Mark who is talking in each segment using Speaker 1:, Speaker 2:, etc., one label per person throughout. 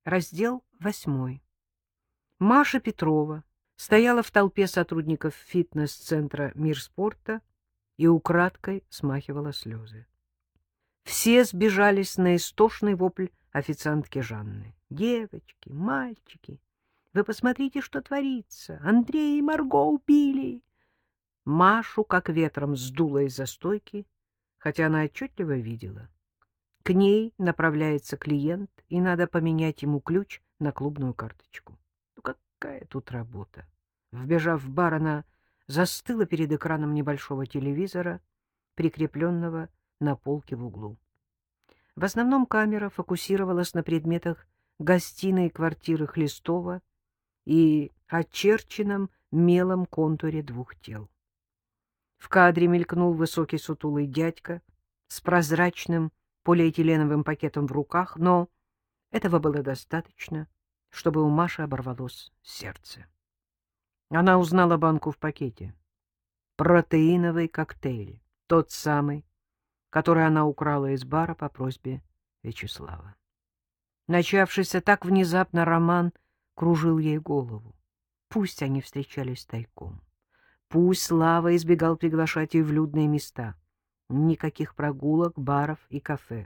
Speaker 1: Раздел 8. Маша Петрова стояла в толпе сотрудников фитнес-центра «Мир спорта» и украдкой смахивала слезы. Все сбежались на истошный вопль официантки Жанны. «Девочки, мальчики, вы посмотрите, что творится! Андрея и Марго убили!» Машу как ветром сдуло из-за стойки, хотя она отчетливо видела. К ней направляется клиент, и надо поменять ему ключ на клубную карточку. Ну какая тут работа? Вбежав в бар, она застыла перед экраном небольшого телевизора, прикрепленного на полке в углу. В основном камера фокусировалась на предметах гостиной квартиры Хлестова и очерченном мелом контуре двух тел. В кадре мелькнул высокий сутулый дядька с прозрачным полиэтиленовым пакетом в руках, но этого было достаточно, чтобы у Маши оборвалось сердце. Она узнала банку в пакете. Протеиновый коктейль, тот самый, который она украла из бара по просьбе Вячеслава. Начавшийся так внезапно роман кружил ей голову. Пусть они встречались тайком. Пусть Слава избегал приглашать ее в людные места. Никаких прогулок, баров и кафе.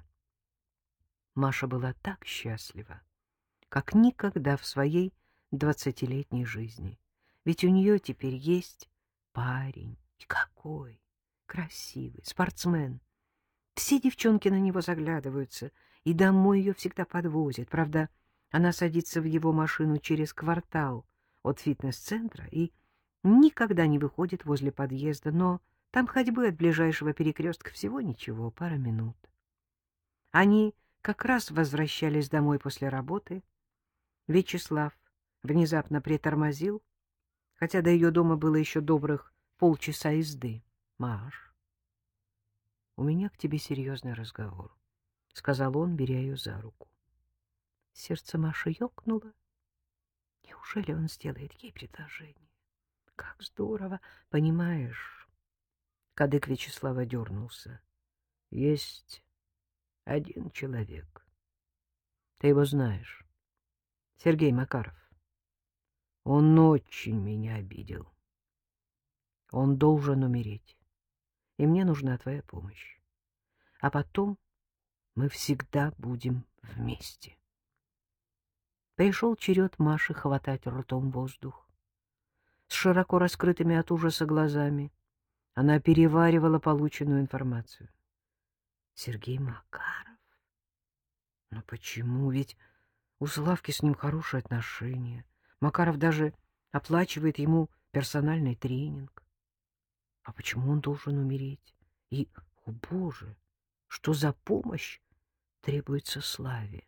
Speaker 1: Маша была так счастлива, как никогда в своей 20-летней жизни. Ведь у нее теперь есть парень. И какой! Красивый, спортсмен. Все девчонки на него заглядываются, и домой ее всегда подвозят. Правда, она садится в его машину через квартал от фитнес-центра и никогда не выходит возле подъезда, но там ходьбы от ближайшего перекрестка всего ничего, пара минут. Они как раз возвращались домой после работы. Вячеслав внезапно притормозил, хотя до ее дома было еще добрых полчаса езды. — Маш, у меня к тебе серьезный разговор, — сказал он, беря ее за руку. Сердце Маши ёкнуло. Неужели он сделает ей предложение? Как здорово, понимаешь? Кадык Вячеслава дернулся. Есть один человек. Ты его знаешь. Сергей Макаров. Он очень меня обидел. Он должен умереть. И мне нужна твоя помощь. А потом мы всегда будем вместе. Пришел черед Маши хватать ртом воздух. С широко раскрытыми от ужаса глазами она переваривала полученную информацию. Сергей Макаров? Но почему? Ведь у Славки с ним хорошие отношения. Макаров даже оплачивает ему персональный тренинг. А почему он должен умереть? И, о боже, что за помощь требуется Славе?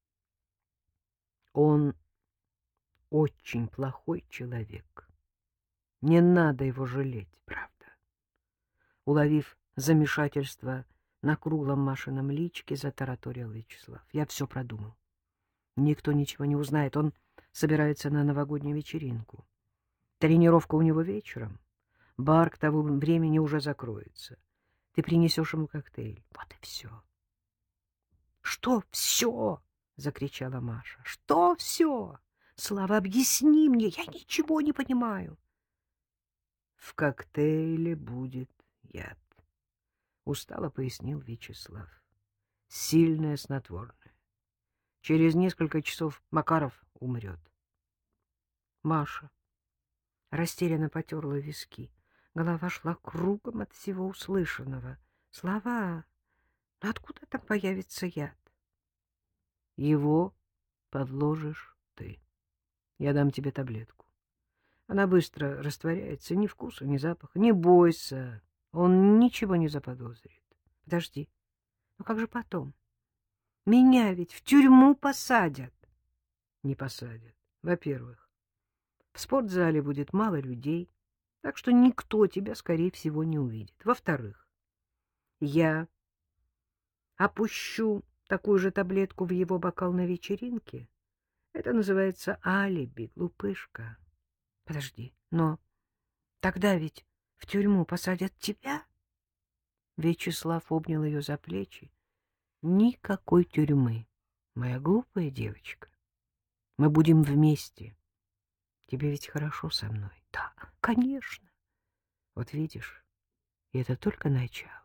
Speaker 1: Он очень плохой человек. Не надо его жалеть, правда? Уловив замешательство на круглом Машином личике, затараторил Вячеслав. Я все продумал. Никто ничего не узнает. Он собирается на новогоднюю вечеринку. Тренировка у него вечером. Бар к тому времени уже закроется. Ты принесешь ему коктейль. Вот и все. — Что все? — закричала Маша. — Что все? Слава, объясни мне, я ничего не понимаю. — В коктейле будет яд, — устало пояснил Вячеслав. — Сильное снотворное. Через несколько часов Макаров умрет. Маша растерянно потерла виски. Голова шла кругом от всего услышанного. Слова, ну откуда там появится яд? Его подложишь ты. Я дам тебе таблетку. Она быстро растворяется, ни вкуса, ни запаха. Не бойся, он ничего не заподозрит. Подожди, ну как же потом? Меня ведь в тюрьму посадят. Не посадят. Во-первых, в спортзале будет мало людей, так что никто тебя, скорее всего, не увидит. Во-вторых, я опущу такую же таблетку в его бокал на вечеринке. Это называется алиби, глупышка. Подожди, но тогда ведь в тюрьму посадят тебя? Вячеслав обнял ее за плечи. Никакой тюрьмы, моя глупая девочка. Мы будем вместе. Тебе ведь хорошо со мной? Да, конечно. Вот видишь, и это только начало.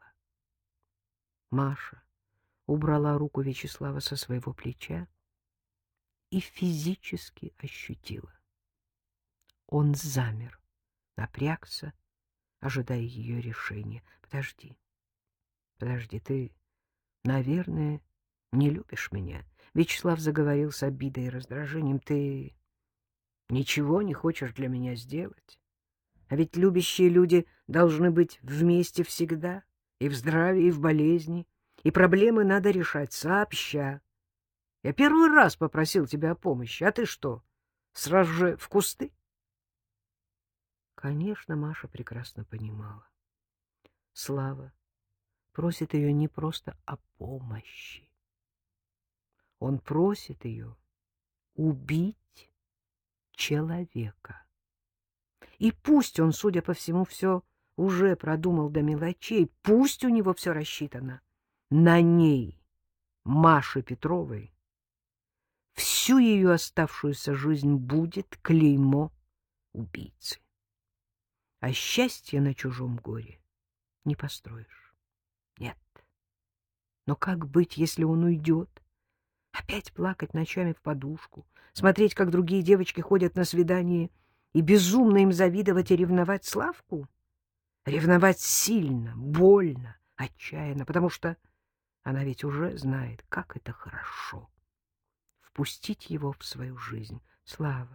Speaker 1: Маша убрала руку Вячеслава со своего плеча и физически ощутила. Он замер, напрягся, ожидая ее решения. Подожди, ты, наверное, не любишь меня. Вячеслав заговорил с обидой и раздражением. Ты ничего не хочешь для меня сделать? А ведь любящие люди должны быть вместе всегда, и в здравии, и в болезни, и проблемы надо решать сообща. Я первый раз попросил тебя о помощи, а ты что, сразу же в кусты? Конечно, Маша прекрасно понимала. Слава просит ее не просто о помощи. Он просит ее убить человека. И пусть он, судя по всему, все уже продумал до мелочей, пусть у него все рассчитано, на ней, Маше Петровой, всю ее оставшуюся жизнь будет клеймо убийцы. А счастье на чужом горе не построишь. Нет. Но как быть, если он уйдет? Опять плакать ночами в подушку, смотреть, как другие девочки ходят на свидание, и безумно им завидовать и ревновать Славку? Ревновать сильно, больно, отчаянно, потому что она ведь уже знает, как это хорошо — впустить его в свою жизнь. Слава,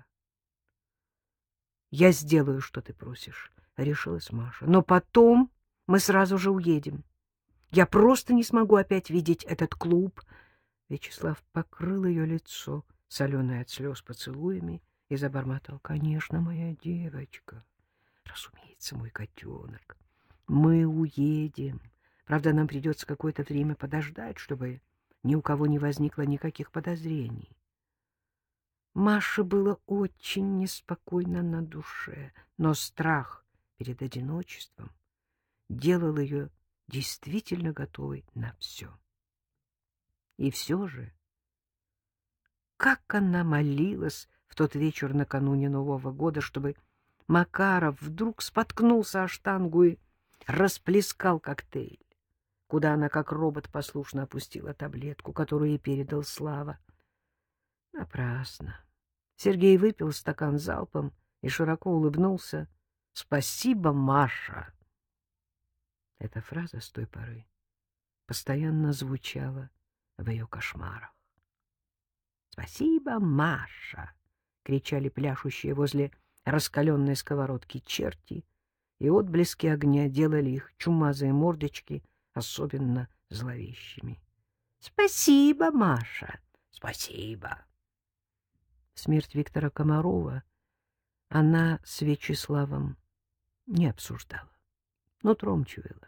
Speaker 1: я сделаю, что ты просишь, — решилась Маша. Но потом мы сразу же уедем. Я просто не смогу опять видеть этот клуб. Вячеслав покрыл ее лицо, соленое от слез, поцелуями, и забормотал: — Конечно, моя девочка, разумеется, мой котенок. Мы уедем. Правда, нам придется какое-то время подождать, чтобы ни у кого не возникло никаких подозрений. Маше было очень неспокойно на душе, но страх перед одиночеством делал ее действительно готовой на все. И все же, как она молилась в тот вечер накануне Нового года, чтобы Макаров вдруг споткнулся о штангу и расплескал коктейль, куда она, как робот, послушно опустила таблетку, которую ей передал Слава. Напрасно. Сергей выпил стакан залпом и широко улыбнулся. — Спасибо, Маша! Эта фраза с той поры постоянно звучала в ее кошмарах. «Спасибо, Маша!» — кричали пляшущие возле раскаленной сковородки черти, и отблески огня делали их чумазые мордочки особенно зловещими. «Спасибо, Маша! Спасибо!» Смерть Виктора Комарова она с Вячеславом не обсуждала, нутром чуяла.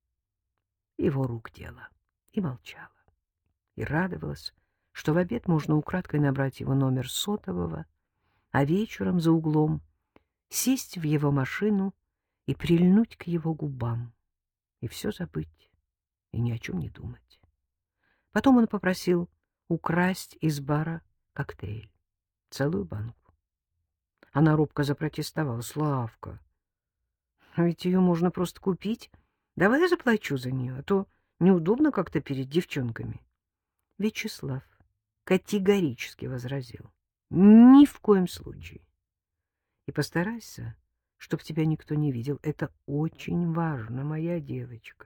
Speaker 1: Его рук дело, и молчала, и радовалась, что в обед можно украдкой набрать его номер сотового, а вечером за углом сесть в его машину и прильнуть к его губам, и все забыть, и ни о чем не думать. Потом он попросил украсть из бара коктейль, целую банку. Она робко запротестовала: — Славка, ведь ее можно просто купить. Давай я заплачу за нее, а то неудобно как-то перед девчонками. Вячеслав категорически возразил: — Ни в коем случае. И постарайся, чтоб тебя никто не видел. Это очень важно, моя девочка.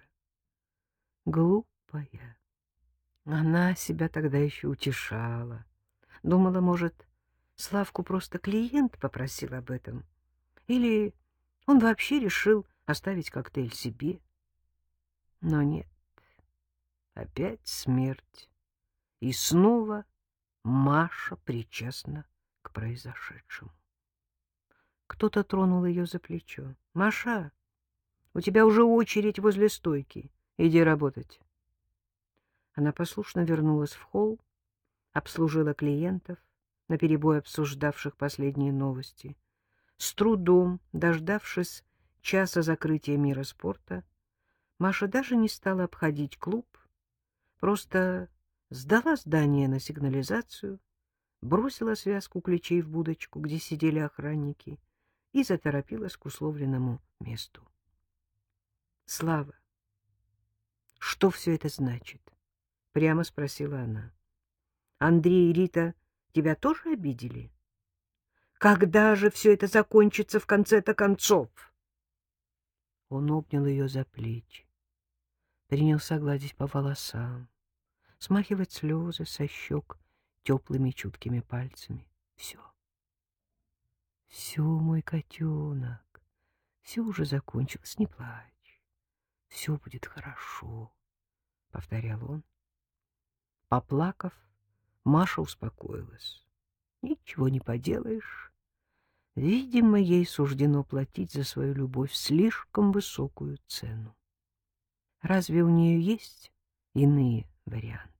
Speaker 1: Глупая. Она себя тогда еще утешала. Думала, может, Славку просто клиент попросил об этом. Или он вообще решил оставить коктейль себе. Но нет, опять смерть. И снова Маша причастна к произошедшему. Кто-то тронул ее за плечо. — Маша, у тебя уже очередь возле стойки. Иди работать. Она послушно вернулась в холл, обслужила клиентов, наперебой обсуждавших последние новости. С трудом, дождавшись часа закрытия мира спорта, Маша даже не стала обходить клуб, просто сдала здание на сигнализацию, бросила связку ключей в будочку, где сидели охранники, и заторопилась к условленному месту. — Слава, что все это значит? — прямо спросила она. — Андрей и Рита тебя тоже обидели? Когда же все это закончится в конце-то концов? Он обнял ее за плечи, принялся гладить по волосам, смахивать слезы со щек теплыми чуткими пальцами. Все, все, мой котенок, все уже закончилось, не плачь, все будет хорошо, — повторял он. Поплакав, Маша успокоилась. Ничего не поделаешь. Видимо, ей суждено платить за свою любовь слишком высокую цену. Разве у нее есть иные варианты?